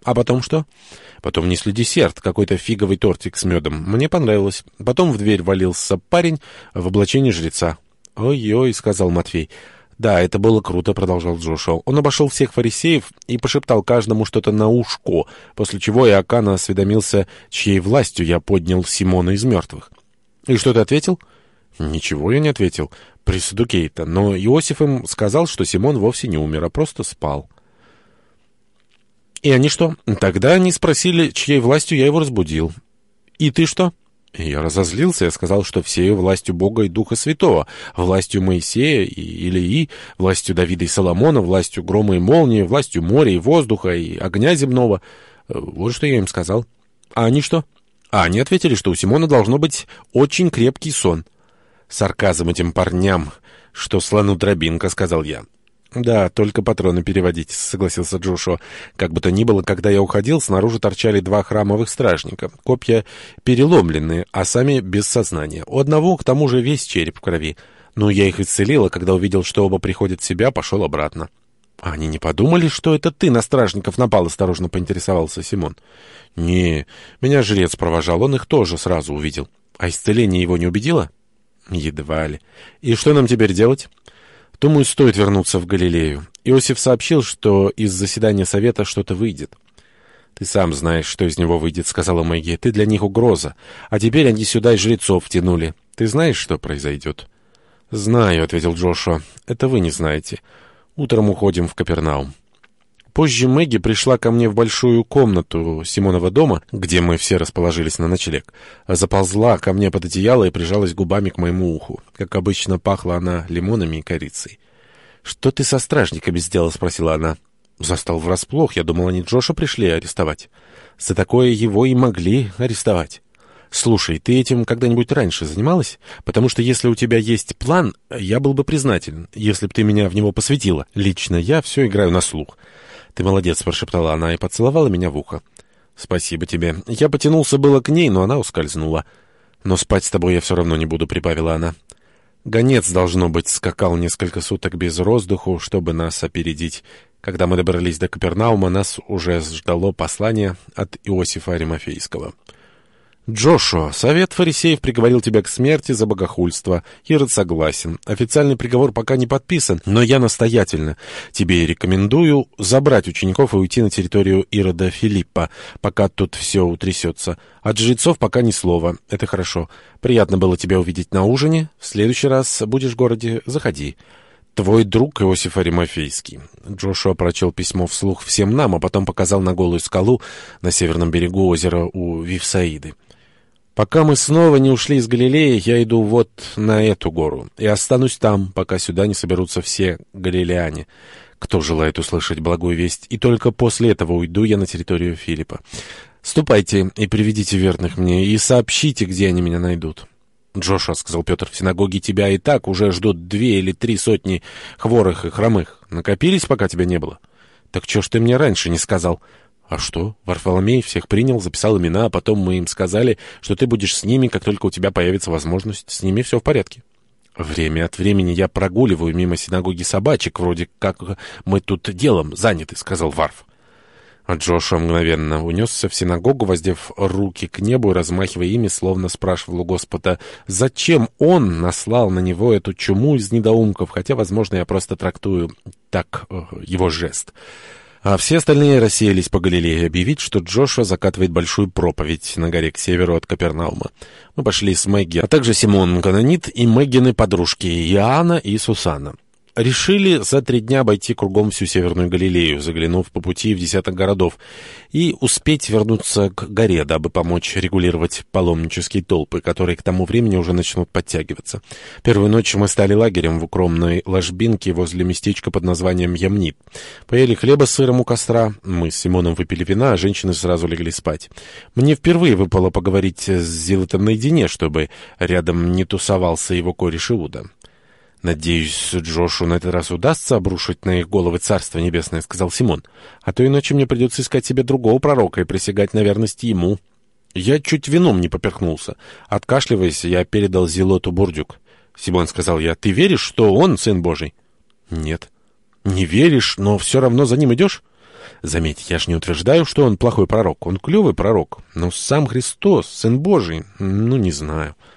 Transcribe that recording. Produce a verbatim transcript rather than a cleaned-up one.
А потом что? Потом несли десерт, какой-то фиговый тортик с медом. Мне понравилось. Потом в дверь валился парень в облачении жреца. «Ой-ой», — сказал Матфей. «Да, это было круто», — продолжал Джошуа. Он обошел всех фарисеев и пошептал каждому что-то на ушко, после чего Иоакан осведомился, чьей властью я поднял Симона из мертвых. «И что ты ответил?» «Ничего я не ответил. При Саддукее-то. Но Иосиф им сказал, что Симон вовсе не умер, а просто спал». «И они что?» «Тогда они спросили, чьей властью я его разбудил». «И ты что?» Я разозлился, я сказал, что всею властью Бога и Духа Святого, властью Моисея и Илии, властью Давида и Соломона, властью грома и молнии, властью моря и воздуха и огня земного. Вот что я им сказал. А они что? А они ответили, что у Симона должно быть очень крепкий сон. Сарказм этим парням, что слону дробинка, сказал я. «Да, только патроны переводить», — согласился Джошуа. «Как бы то ни было, когда я уходил, снаружи торчали два храмовых стражника. Копья переломленные, а сами без сознания. У одного, к тому же, весь череп в крови. Но я их исцелил, а когда увидел, что оба приходят в себя, пошел обратно». «А они не подумали, что это ты на стражников напал?» — осторожно поинтересовался Симон. «Не, меня жрец провожал, он их тоже сразу увидел. А исцеление его не убедило?» «Едва ли. И что нам теперь делать?» «Думаю, стоит вернуться в Галилею. Иосиф сообщил, что из заседания совета что-то выйдет». «Ты сам знаешь, что из него выйдет», — сказала Мэгги. «Ты для них угроза. А теперь они сюда и жрецов втянули. Ты знаешь, что произойдет?» «Знаю», — ответил Джошуа. «Это вы не знаете. Утром уходим в Капернаум». Позже Мэгги пришла ко мне в большую комнату Симонова дома, где мы все расположились на ночлег. Заползла ко мне под одеяло и прижалась губами к моему уху. Как обычно, пахла она лимонами и корицей. «Что ты со стражниками сделал?» — спросила она. «Застал врасплох. Я думал, они Джоша пришли арестовать. За такое его и могли арестовать». «Слушай, ты этим когда-нибудь раньше занималась? Потому что если у тебя есть план, я был бы признателен, если бы ты меня в него посвятила. Лично я все играю на слух». «Ты молодец», — прошептала она и поцеловала меня в ухо. «Спасибо тебе. Я потянулся было к ней, но она ускользнула. Но спать с тобой я все равно не буду», — прибавила она. «Гонец, должно быть, скакал несколько суток без роздуху, чтобы нас опередить. Когда мы добрались до Капернаума, нас уже ждало послание от Иосифа Аримафейского». «Джошуа, совет фарисеев приговорил тебя к смерти за богохульство. Ирод согласен. Официальный приговор пока не подписан, но я настоятельно тебе рекомендую забрать учеников и уйти на территорию Ирода Филиппа, пока тут все утрясется. От жрецов пока ни слова. Это хорошо. Приятно было тебя увидеть на ужине. В следующий раз будешь в городе, заходи. Твой друг Иосиф Аримафейский». Джошуа прочел письмо вслух всем нам, а потом показал на голую скалу на северном берегу озера у Вифсаиды. «Пока мы снова не ушли из Галилеи, я иду вот на эту гору и останусь там, пока сюда не соберутся все галилеяне, кто желает услышать благую весть, и только после этого уйду я на территорию Филиппа. Ступайте и приведите верных мне, и сообщите, где они меня найдут». «Джошуа», — сказал Петр, — «в синагоге тебя и так уже ждут две или три сотни хворых и хромых. Накопились, пока тебя не было?» «Так чё ж ты мне раньше не сказал?» «А что? Варфоломей всех принял, записал имена, а потом мы им сказали, что ты будешь с ними, как только у тебя появится возможность. С ними все в порядке». «Время от времени я прогуливаю мимо синагоги собачек, вроде как мы тут делом заняты», — сказал Варф. А Джошуа мгновенно унесся в синагогу, воздев руки к небу и размахивая ими, словно спрашивал у Господа, зачем он наслал на него эту чуму из недоумков, хотя, возможно, я просто трактую так э, его жест. А все остальные рассеялись по Галилее объявить, что Джошуа закатывает большую проповедь на горе к северу от Капернаума. Мы пошли с Мэгги, а также Симон Канонит и Мэггины подружки Иоанна и Сусанна. Решили за три дня обойти кругом всю Северную Галилею, заглянув по пути в десяток городов, и успеть вернуться к горе, дабы помочь регулировать паломнические толпы, которые к тому времени уже начнут подтягиваться. Первую ночь мы стали лагерем в укромной ложбинке возле местечка под названием Ямнит. Поели хлеба с сыром у костра, мы с Симоном выпили вина, а женщины сразу легли спать. Мне впервые выпало поговорить с Зилотом наедине, чтобы рядом не тусовался его кореш Иуда. «Надеюсь, Джошу на этот раз удастся обрушить на их головы Царство Небесное», — сказал Симон. «А то иначе мне придется искать себе другого пророка и присягать на верность ему». Я чуть вином не поперхнулся. Откашливаясь, я передал Зилоту бурдюк. «Симон», — сказал я, — «ты веришь, что он Сын Божий?» «Нет». «Не веришь, но все равно за ним идешь?» Заметь, я ж не утверждаю, что он плохой пророк. Он клевый пророк. Но сам Христос, Сын Божий, ну, не знаю.